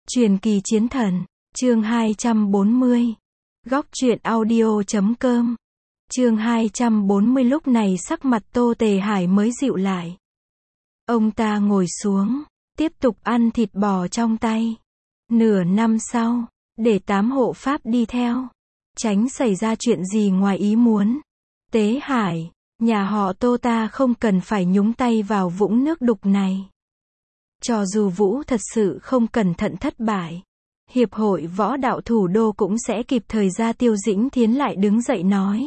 Truyền kỳ chiến thần, chương 240. Góc truyện audio.com. Chương 240. Lúc này sắc mặt Tô Tề Hải mới dịu lại. Ông ta ngồi xuống, tiếp tục ăn thịt bò trong tay. Nửa năm sau, để 8 hộ pháp đi theo, tránh xảy ra chuyện gì ngoài ý muốn. Tế Hải, nhà họ Tô ta không cần phải nhúng tay vào vũng nước đục này. Cho dù Vũ thật sự không cẩn thận thất bại, Hiệp hội Võ đạo Thủ đô cũng sẽ kịp thời ra. Tiêu Dĩnh Thiến lại đứng dậy nói.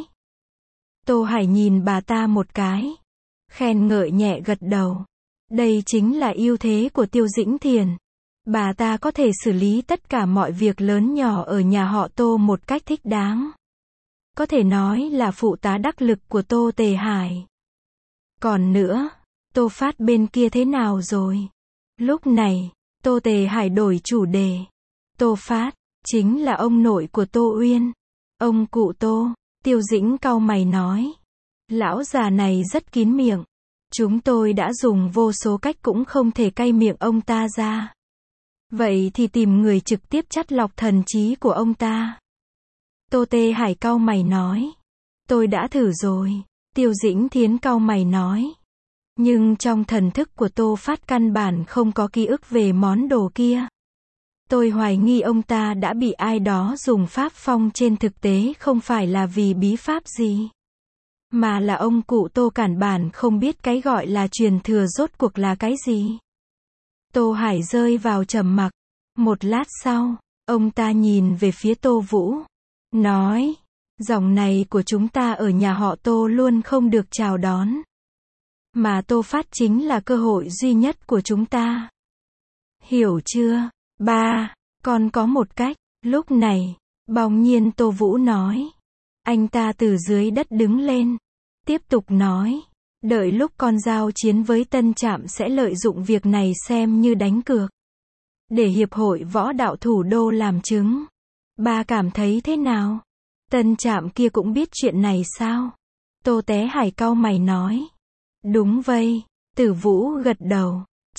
Tô Hải nhìn bà ta một cái, khen ngợi nhẹ gật đầu. Đây chính là ưu thế của Tiêu Dĩnh Thiền. Bà ta có thể xử lý tất cả mọi việc lớn nhỏ ở nhà họ Tô một cách thích đáng. Có thể nói là phụ tá đắc lực của Tô Tề Hải. Còn nữa, Tô Phát bên kia thế nào rồi? Lúc này, Tô Tề Hải đổi chủ đề. Tô Phát, chính là ông nội của Tô Uyên. Ông cụ Tô, Tiêu Dĩnh cau mày nói. Lão già này rất kín miệng. Chúng tôi đã dùng vô số cách cũng không thể cai miệng ông ta ra. Vậy thì tìm người trực tiếp chắt lọc thần trí của ông ta. Tô Tề Hải cau mày nói. Tôi đã thử rồi. Tiêu Dĩnh Thiến cau mày nói. Nhưng trong thần thức của Tô Phát căn bản không có ký ức về món đồ kia. Tôi hoài nghi ông ta đã bị ai đó dùng pháp phong. Trên thực tế không phải là vì bí pháp gì, mà là ông cụ Tô căn bản không biết cái gọi là truyền thừa rốt cuộc là cái gì. Tô Hải rơi vào trầm mặc. Một lát sau, ông ta nhìn về phía Tô Vũ, nói, dòng này của chúng ta ở nhà họ Tô luôn không được chào đón. Mà Tô Phát chính là cơ hội duy nhất của chúng ta. Hiểu chưa? Ba, con có một cách. Lúc này, bỗng nhiên Tô Vũ nói. Anh ta từ dưới đất đứng lên, tiếp tục nói. Đợi lúc con giao chiến với Tân Trạm sẽ lợi dụng việc này xem như đánh cược. Để Hiệp hội Võ đạo Thủ đô làm chứng. Ba cảm thấy thế nào? Tân Trạm kia cũng biết chuyện này sao? Tô Tế Hải cau mày nói. Đúng vậy, Tử Vũ gật đầu.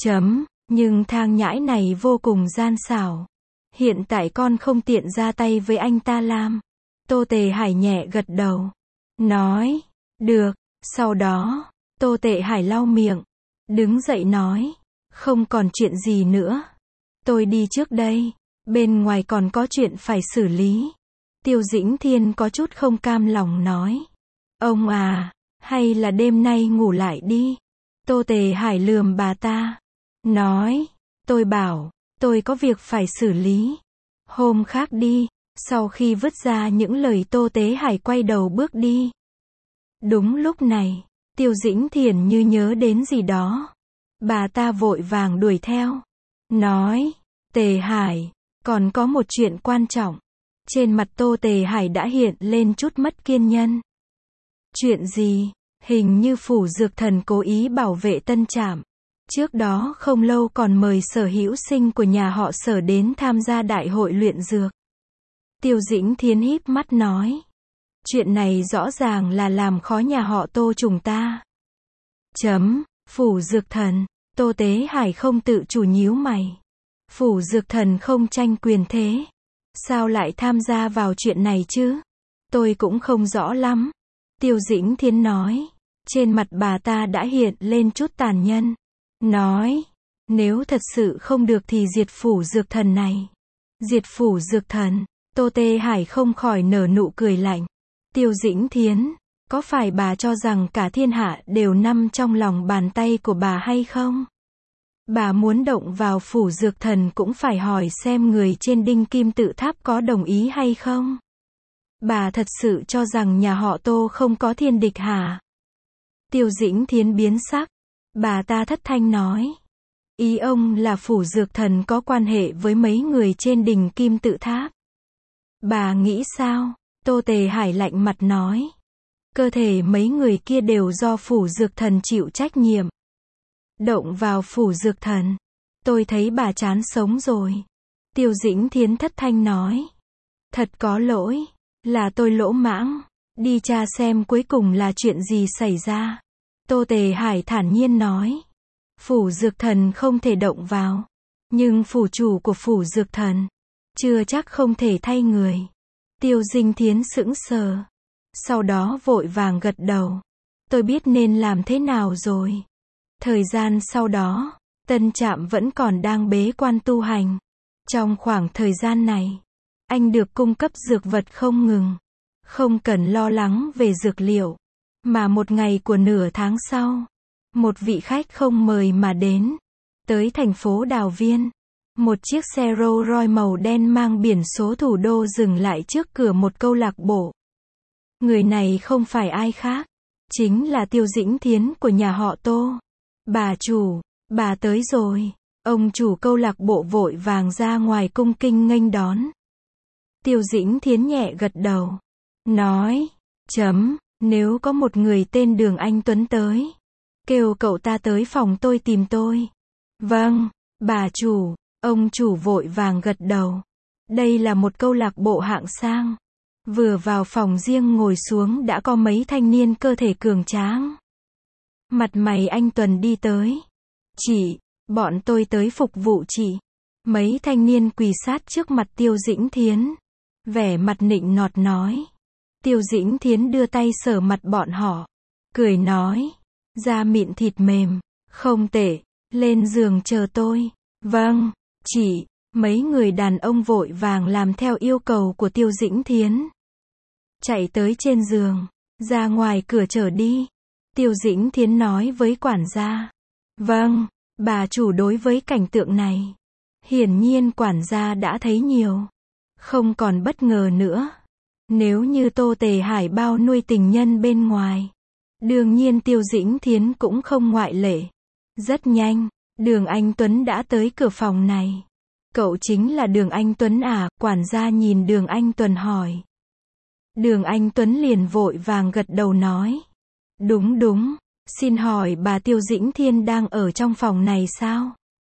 Nhưng thang nhãi này vô cùng gian xảo. Hiện tại con không tiện ra tay với anh ta làm. Tô Tề Hải nhẹ gật đầu. Nói, được. Sau đó, Tô Tề Hải lau miệng, đứng dậy nói, không còn chuyện gì nữa. Tôi đi trước đây, bên ngoài còn có chuyện phải xử lý. Tiêu Dĩnh Thiên có chút không cam lòng nói. Ông à, hay là đêm nay ngủ lại đi. Tô Tề Hải lườm bà ta, nói, tôi bảo, tôi có việc phải xử lý. Hôm khác đi. Sau khi vứt ra những lời, Tô Tế Hải quay đầu bước đi. Đúng lúc này, Tiêu Dĩnh Thiền như nhớ đến gì đó. Bà ta vội vàng đuổi theo. Nói, Tề Hải, còn có một chuyện quan trọng. Trên mặt Tô Tề Hải đã hiện lên chút mất kiên nhẫn. Chuyện gì? Hình như Phủ Dược Thần cố ý bảo vệ Tân Trạm. Trước đó không lâu còn mời Sở hữu sinh của nhà họ Sở đến tham gia đại hội luyện dược. Tiêu Dĩnh Thiến híp mắt nói. Chuyện này rõ ràng là làm khó nhà họ Tô chúng ta. Phủ Dược Thần. Tô Tế Hải không tự chủ nhíu mày. Phủ Dược Thần không tranh quyền thế. Sao lại tham gia vào chuyện này chứ? Tôi cũng không rõ lắm. Tiêu Dĩnh Thiến nói. Trên mặt bà ta đã hiện lên chút tàn nhẫn. Nói, nếu thật sự không được thì diệt Phủ Dược Thần này. Diệt Phủ Dược Thần. Tô Tề Hải không khỏi nở nụ cười lạnh. Tiêu Dĩnh Thiến, có phải bà cho rằng cả thiên hạ đều nằm trong lòng bàn tay của bà hay không? Bà muốn động vào Phủ Dược Thần cũng phải hỏi xem người trên Đinh Kim Tự Tháp có đồng ý hay không? Bà thật sự cho rằng nhà họ Tô không có thiên địch hả? Tiêu Dĩnh Thiến biến sắc. Bà ta thất thanh nói. Ý ông là Phủ Dược Thần có quan hệ với mấy người trên Đỉnh Kim Tự Tháp. Bà nghĩ sao? Tô Tề Hải lạnh mặt nói. Cơ thể mấy người kia đều do Phủ Dược Thần chịu trách nhiệm. Động vào Phủ Dược Thần. Tôi thấy bà chán sống rồi. Tiêu Dĩnh Thiến thất thanh nói. Thật có lỗi. Là tôi lỗ mãng. Đi tra xem cuối cùng là chuyện gì xảy ra. Tô Tề Hải thản nhiên nói. Phủ Dược Thần không thể động vào. Nhưng phủ chủ của phủ dược thần, chưa chắc không thể thay người. Tiêu Dĩnh Thiến sững sờ. Sau đó vội vàng gật đầu. Tôi biết nên làm thế nào rồi. Thời gian sau đó, Tân Trạm vẫn còn đang bế quan tu hành. Trong khoảng thời gian này, anh được cung cấp dược vật không ngừng. Không cần lo lắng về dược liệu. Mà một ngày của nửa tháng sau, một vị khách không mời mà đến. Tới thành phố Đào Viên. Một chiếc xe Rolls Royce màu đen mang biển số thủ đô dừng lại trước cửa một câu lạc bộ. Người này không phải ai khác, chính là Tiêu Dĩnh Thiến của nhà họ Tô. Bà chủ, bà tới rồi. Ông chủ câu lạc bộ vội vàng ra ngoài cung kính nghênh đón. Tiêu Dĩnh Thiến nhẹ gật đầu. Nói, nếu có một người tên Đường Anh Tuấn tới, kêu cậu ta tới phòng tôi tìm tôi. Vâng, bà chủ. Ông chủ vội vàng gật đầu. Đây là một câu lạc bộ hạng sang. Vừa vào phòng riêng ngồi xuống đã có mấy thanh niên cơ thể cường tráng. Mặt mày anh Tuần đi tới. Chị, bọn tôi tới phục vụ chị. Mấy thanh niên quỳ sát trước mặt Tiêu Dĩnh Thiến. Vẻ mặt nịnh nọt nói. Tiêu Dĩnh Thiến đưa tay sờ mặt bọn họ. Cười nói. Da mịn thịt mềm. Không tệ. Lên giường chờ tôi. Vâng, chị. Mấy người đàn ông vội vàng làm theo yêu cầu của Tiêu Dĩnh Thiến. Chạy tới trên giường. Ra ngoài cửa chờ đi. Tiêu Dĩnh Thiến nói với quản gia. Vâng, bà chủ. Đối với cảnh tượng này, hiển nhiên quản gia đã thấy nhiều. Không còn bất ngờ nữa. Nếu như Tô Tề Hải bao nuôi tình nhân bên ngoài, đương nhiên Tiêu Dĩnh Thiến cũng không ngoại lệ. Rất nhanh, Đường Anh Tuấn đã tới cửa phòng này. Cậu chính là Đường Anh Tuấn à? Quản gia nhìn Đường Anh Tuấn hỏi. Đường Anh Tuấn liền vội vàng gật đầu nói. Đúng, xin hỏi bà Tiêu Dĩnh Thiến đang ở trong phòng này sao?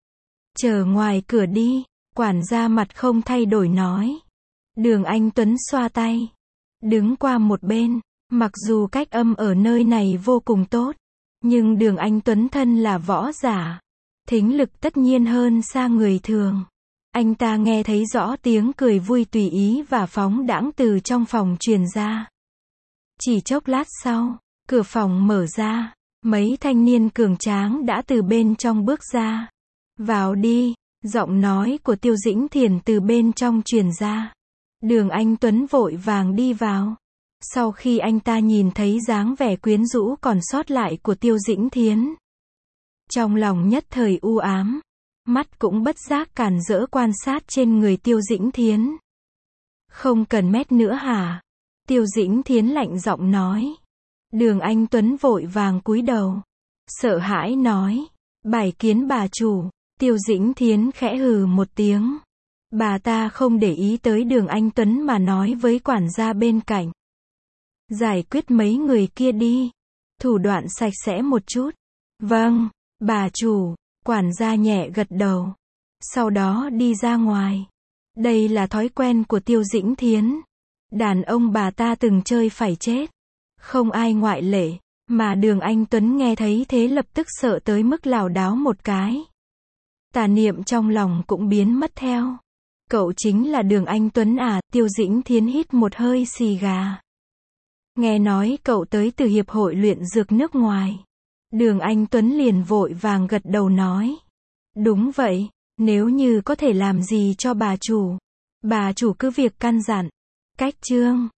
Chờ ngoài cửa đi, quản gia mặt không thay đổi nói. Đường Anh Tuấn xoa tay, đứng qua một bên. Mặc dù cách âm ở nơi này vô cùng tốt, nhưng Đường Anh Tuấn thân là võ giả, thính lực tất nhiên hơn xa người thường. Anh ta nghe thấy rõ tiếng cười vui tùy ý và phóng đãng từ trong phòng truyền ra. Chỉ chốc lát sau, cửa phòng mở ra, mấy thanh niên cường tráng đã từ bên trong bước ra. Vào đi, giọng nói của Tiêu Dĩnh Thiền từ bên trong truyền ra. Đường Anh Tuấn vội vàng đi vào. Sau khi anh ta nhìn thấy dáng vẻ quyến rũ còn sót lại của Tiêu Dĩnh Thiến, trong lòng nhất thời u ám, mắt cũng bất giác càn rỡ quan sát trên người Tiêu Dĩnh Thiến. Không cần mét nữa hả? Tiêu Dĩnh Thiến lạnh giọng nói. Đường Anh Tuấn vội vàng cúi đầu, sợ hãi nói. Bái kiến bà chủ. Tiêu Dĩnh Thiến khẽ hừ một tiếng. Bà ta không để ý tới Đường Anh Tuấn mà nói với quản gia bên cạnh. Giải quyết mấy người kia đi. Thủ đoạn sạch sẽ một chút. Vâng, bà chủ. Quản gia nhẹ gật đầu. Sau đó đi ra ngoài. Đây là thói quen của Tiêu Dĩnh Thiến. Đàn ông bà ta từng chơi phải chết. Không ai ngoại lệ. Mà Đường Anh Tuấn nghe thấy thế lập tức sợ tới mức lảo đảo một cái. Tà niệm trong lòng cũng biến mất theo. Cậu chính là Đường Anh Tuấn à? Tiêu Dĩnh Thiến hít một hơi xì gà. Nghe nói cậu tới từ Hiệp hội luyện dược nước ngoài. Đường Anh Tuấn liền vội vàng gật đầu nói. Đúng vậy, nếu như có thể làm gì cho bà chủ cứ việc căn dặn. Cách chương